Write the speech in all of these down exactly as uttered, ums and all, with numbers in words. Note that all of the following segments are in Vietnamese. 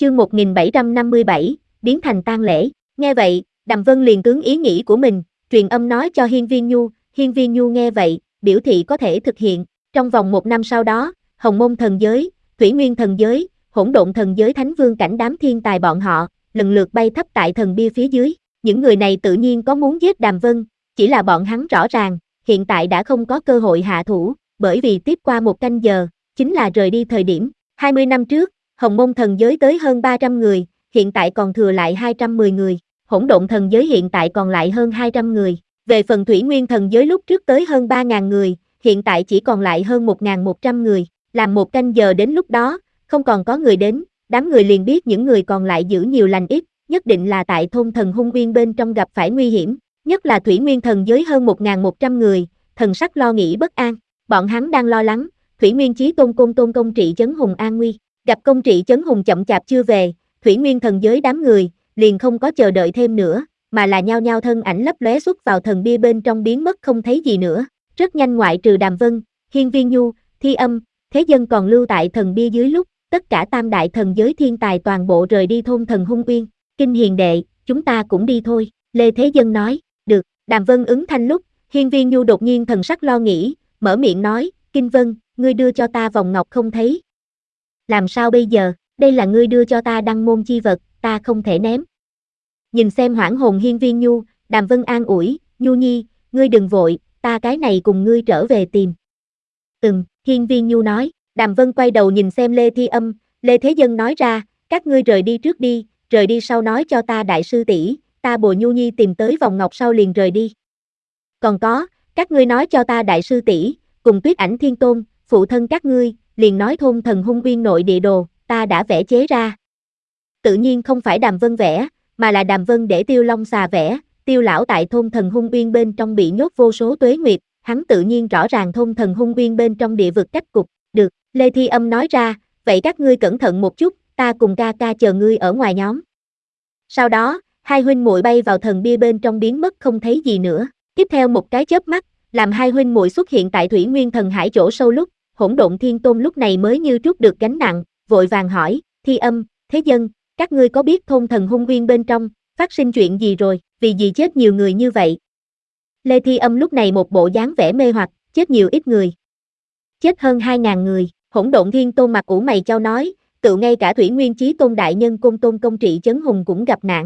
chương một nghìn bảy trăm năm mươi bảy, biến thành tang lễ. Nghe vậy, Đàm Vân liền tướng ý nghĩ của mình, truyền âm nói cho Hiên Viên Nhu, Hiên Viên Nhu nghe vậy, biểu thị có thể thực hiện. Trong vòng một năm sau đó, Hồng Mông thần giới, Thủy Nguyên thần giới, Hỗn Độn thần giới Thánh Vương cảnh đám thiên tài bọn họ, lần lượt bay thấp tại thần bia phía dưới. Những người này tự nhiên có muốn giết Đàm Vân, chỉ là bọn hắn rõ ràng, hiện tại đã không có cơ hội hạ thủ, bởi vì tiếp qua một canh giờ, chính là rời đi thời điểm. hai mươi năm trước, Hồng Mông thần giới tới hơn ba trăm người, hiện tại còn thừa lại hai trăm mười người. Hỗn Độn thần giới hiện tại còn lại hơn hai trăm người. Về phần Thủy Nguyên thần giới lúc trước tới hơn ba nghìn người, hiện tại chỉ còn lại hơn một nghìn một trăm người. Làm một canh giờ đến lúc đó, không còn có người đến, đám người liền biết những người còn lại giữ nhiều lành ít, nhất định là tại thôn thần Hung Uyên bên trong gặp phải nguy hiểm, nhất là Thủy Nguyên thần giới hơn một nghìn một trăm người, thần sắc lo nghĩ bất an. Bọn hắn đang lo lắng, Thủy Nguyên Chí Tôn Côn Tôn công trị trấn Hùng an nguy. Gặp công trị trấn Hùng chậm chạp chưa về, Thủy Nguyên thần giới đám người liền không có chờ đợi thêm nữa, mà là nhao nhao thân ảnh lấp lóe xuất vào thần bia bên trong biến mất không thấy gì nữa. Rất nhanh ngoại trừ Đàm Vân, Hiên Viên Nhu, Thi Âm, Thế Dân còn lưu tại thần bia dưới lúc, tất cả tam đại thần giới thiên tài toàn bộ rời đi thôn thần Hung Uyên. Kinh Hiền đệ, chúng ta cũng đi thôi, Lê Thế Dân nói. Được, Đàm Vân ứng thanh lúc, Hiên Viên Nhu đột nhiên thần sắc lo nghĩ, mở miệng nói, Kinh Vân, ngươi đưa cho ta vòng ngọc không thấy. Làm sao bây giờ, đây là ngươi đưa cho ta đăng môn chi vật, ta không thể ném. Nhìn xem hoảng hồn Hiên Viên Nhu, Đàm Vân an ủi, Nhu Nhi, ngươi đừng vội, ta cái này cùng ngươi trở về tìm. Ừm, Hiên Viên Nhu nói. Đàm Vân quay đầu nhìn xem Lê Thi Âm, Lê Thế Dân nói ra, các ngươi rời đi trước đi, rời đi sau nói cho ta đại sư tỷ, ta bồi Nhu Nhi tìm tới vòng ngọc sau liền rời đi. Còn có, các ngươi nói cho ta đại sư tỷ, cùng Tuyết Ảnh Thiên Tôn, phụ thân các ngươi, liền nói thôn thần Hung Uyên nội địa đồ, ta đã vẽ chế ra. Tự nhiên không phải Đàm Vân vẽ, mà là Đàm Vân để Tiêu Long Xà vẽ, Tiêu lão tại thôn thần Hung Uyên bên trong bị nhốt vô số tuế nguyệt, hắn tự nhiên rõ ràng thôn thần Hung Uyên bên trong địa vực cách cục. Được, Lê Thi Âm nói ra, vậy các ngươi cẩn thận một chút, ta cùng ca ca chờ ngươi ở ngoài nhóm. Sau đó, hai huynh muội bay vào thần bia bên trong biến mất không thấy gì nữa. Tiếp theo một cái chớp mắt, làm hai huynh muội xuất hiện tại Thủy Nguyên thần hải chỗ sâu lúc, Hỗn Độn Thiên Tôn lúc này mới như trút được gánh nặng, vội vàng hỏi, Thi Âm, Thế Dân, các ngươi có biết thôn thần Hung Uyên bên trong, phát sinh chuyện gì rồi, vì gì chết nhiều người như vậy? Lê Thi Âm lúc này một bộ dáng vẻ mê hoặc, chết nhiều ít người. Chết hơn hai nghìn người, Hỗn Độn Thiên Tôn mặt ủ mày chau nói, tự ngay cả Thủy Nguyên Chí Tôn đại nhân Côn Tôn công trị trấn Hùng cũng gặp nạn.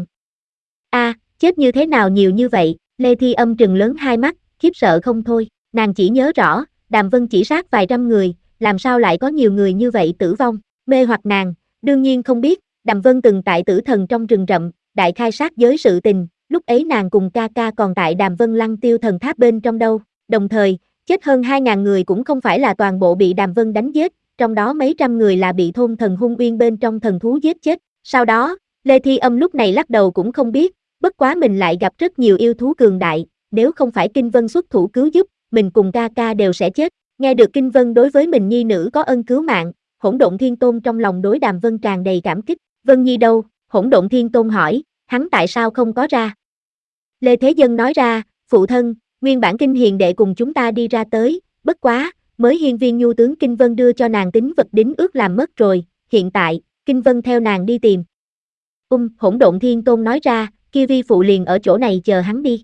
A, à, chết như thế nào nhiều như vậy? Lê Thi Âm trừng lớn hai mắt, khiếp sợ không thôi, nàng chỉ nhớ rõ, Đàm Vân chỉ sát vài trăm người, làm sao lại có nhiều người như vậy tử vong, mê hoặc nàng, đương nhiên không biết, Đàm Vân từng tại Tử Thần trong rừng rậm, đại khai sát giới sự tình, lúc ấy nàng cùng ca ca còn tại Đàm Vân Lăng Tiêu thần tháp bên trong đâu, đồng thời, chết hơn hai nghìn người cũng không phải là toàn bộ bị Đàm Vân đánh giết, trong đó mấy trăm người là bị thôn thần Hung Uyên bên trong thần thú giết chết. Sau đó, Lê Thi Âm lúc này lắc đầu cũng không biết, bất quá mình lại gặp rất nhiều yêu thú cường đại, nếu không phải Kinh Vân xuất thủ cứu giúp, mình cùng ca ca đều sẽ chết. Nghe được Kinh Vân đối với mình nhi nữ có ân cứu mạng, Hỗn Độn Thiên Tôn trong lòng đối Đàm Vân tràn đầy cảm kích. Vân Nhi đâu? Hỗn Độn Thiên Tôn hỏi, hắn tại sao không có ra? Lê Thế Dân nói ra, phụ thân, nguyên bản Kinh Hiền đệ cùng chúng ta đi ra tới, bất quá, mới Hiên Viên Nhu tướng Kinh Vân đưa cho nàng tín vật đính ước làm mất rồi, hiện tại, Kinh Vân theo nàng đi tìm. Um, Hỗn Độn Thiên Tôn nói ra, kia vi phụ liền ở chỗ này chờ hắn đi.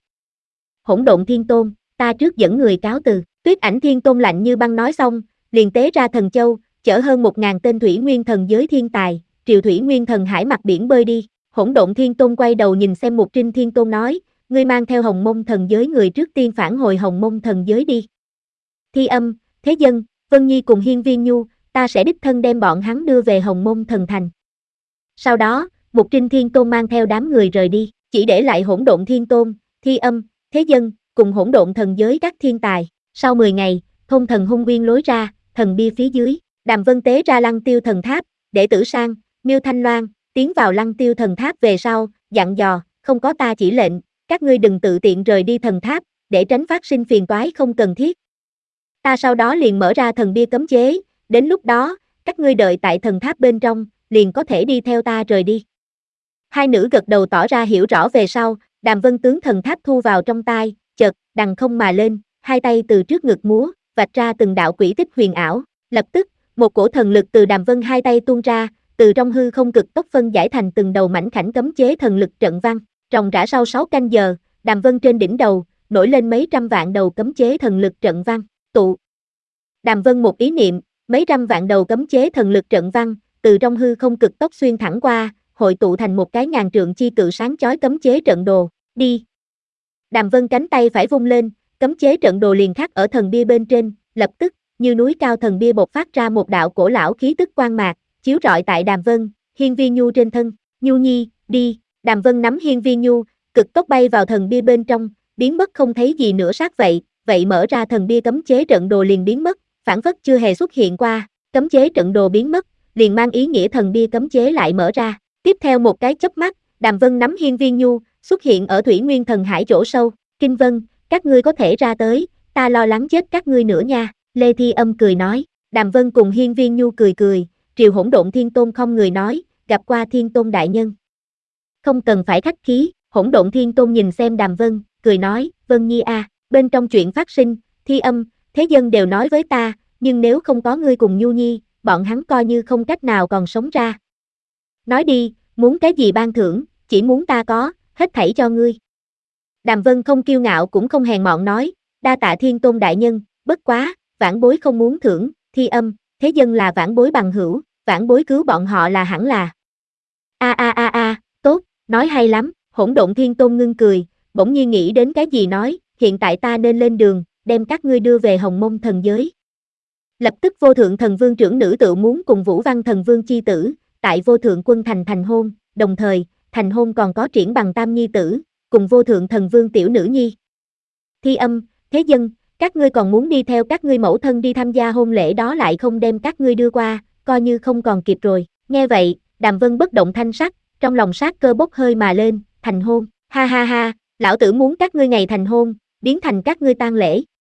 Hỗn Độn Thiên Tôn, ta trước dẫn người cáo từ. Tuyết Ảnh Thiên Tôn lạnh như băng nói xong, liền tế ra thần châu, chở hơn một ngàn tên Thủy Nguyên thần giới thiên tài, triều Thủy Nguyên thần hải mặt biển bơi đi. Hỗn Độn Thiên Tôn quay đầu nhìn xem Mục Trinh Thiên Tôn nói, ngươi mang theo Hồng Mông thần giới người trước tiên phản hồi Hồng Mông thần giới đi. Thi Âm, Thế Dân, Vân Nhi cùng Hiên Viên Nhu, ta sẽ đích thân đem bọn hắn đưa về Hồng Mông thần thành. Sau đó, Mục Trinh Thiên Tôn mang theo đám người rời đi, chỉ để lại Hỗn Độn Thiên Tôn, Thi Âm, Thế Dân, cùng hỗn độn thần giới các thiên tài. Sau mười ngày, thôn thần Hung Uyên lối ra, thần bia phía dưới, Đàm Vân tế ra Lăng Tiêu thần tháp, để Tử Sang, Miêu Thanh Loan tiến vào Lăng Tiêu thần tháp về sau, dặn dò, không có ta chỉ lệnh, các ngươi đừng tự tiện rời đi thần tháp, để tránh phát sinh phiền toái không cần thiết. Ta sau đó liền mở ra thần bia cấm chế, đến lúc đó, các ngươi đợi tại thần tháp bên trong, liền có thể đi theo ta rời đi. Hai nữ gật đầu tỏ ra hiểu rõ về sau, Đàm Vân tướng thần tháp thu vào trong tai, chợt, đằng không mà lên, hai tay từ trước ngực múa, vạch ra từng đạo quỹ tích huyền ảo, lập tức, một cổ thần lực từ Đàm Vân hai tay tuôn ra, từ trong hư không cực tốc phân giải thành từng đầu mảnh khảnh cấm chế thần lực trận văn. Ròng rã sau sáu canh giờ, Đàm Vân trên đỉnh đầu, nổi lên mấy trăm vạn đầu cấm chế thần lực trận văn, tụ. Đàm Vân một ý niệm, mấy trăm vạn đầu cấm chế thần lực trận văn, từ trong hư không cực tốc xuyên thẳng qua, hội tụ thành một cái ngàn trượng chi cự sáng chói cấm chế trận đồ, đi. Đàm Vân cánh tay phải vung lên, cấm chế trận đồ liền khắc ở thần bia bên trên, lập tức, như núi cao thần bia bộc phát ra một đạo cổ lão khí tức quang mạc, chiếu rọi tại Đàm Vân, Hiên Vi Nhu trên thân, Nhu Nhi, đi. Đàm Vân nắm Hiên Vi Nhu, cực tốc bay vào thần bia bên trong, biến mất không thấy gì nữa sát vậy, vậy mở ra thần bia cấm chế trận đồ liền biến mất, phản phất chưa hề xuất hiện qua, cấm chế trận đồ biến mất, liền mang ý nghĩa thần bia cấm chế lại mở ra. Tiếp theo một cái chớp mắt, Đàm Vân nắm Hiên Vi Nhu, xuất hiện ở Thủy Nguyên Thần Hải chỗ sâu, Kinh Vân, các ngươi có thể ra tới, ta lo lắng chết các ngươi nữa nha, Lê Thi Âm cười nói. Đàm Vân cùng Hiên Vi Nhu cười cười, Triều Hỗn Độn Thiên Tôn không người nói, gặp qua Thiên Tôn đại nhân. Không cần phải khách khí, Hỗn Độn Thiên Tôn nhìn xem Đàm Vân, cười nói, Vân Nhi a, à, bên trong chuyện phát sinh, Thi Âm, thế dân đều nói với ta, nhưng nếu không có ngươi cùng Nhu Nhi, bọn hắn coi như không cách nào còn sống ra. Nói đi, muốn cái gì ban thưởng, chỉ muốn ta có, hết thảy cho ngươi. Đàm Vân không kiêu ngạo cũng không hèn mọn nói, đa tạ Thiên Tôn đại nhân, bất quá, vãn bối không muốn thưởng, Thi Âm, thế dân là vãn bối bằng hữu, vãn bối cứu bọn họ là hẳn là. A a a a, tốt, nói hay lắm, Hỗn Độn Thiên Tôn ngưng cười, bỗng nhiên nghĩ đến cái gì nói, hiện tại ta nên lên đường, đem các ngươi đưa về Hồng Mông thần giới. Lập tức Vô Thượng Thần Vương trưởng nữ tự muốn cùng Vũ Văn Thần Vương chi tử, tại Vô Thượng Quân thành thành hôn, đồng thời, thành hôn còn có triển bằng tam nhi tử, cùng Vô Thượng Thần Vương tiểu nữ nhi. Thi Âm, thế dân, các ngươi còn muốn đi theo các ngươi mẫu thân đi tham gia hôn lễ đó lại không đem các ngươi đưa qua, coi như không còn kịp rồi. Nghe vậy, Đàm Vân bất động thanh sắc, trong lòng sát cơ bốc hơi mà lên, thành hôn, ha ha ha, lão tử muốn các ngươi ngày thành hôn, biến thành các ngươi tang lễ.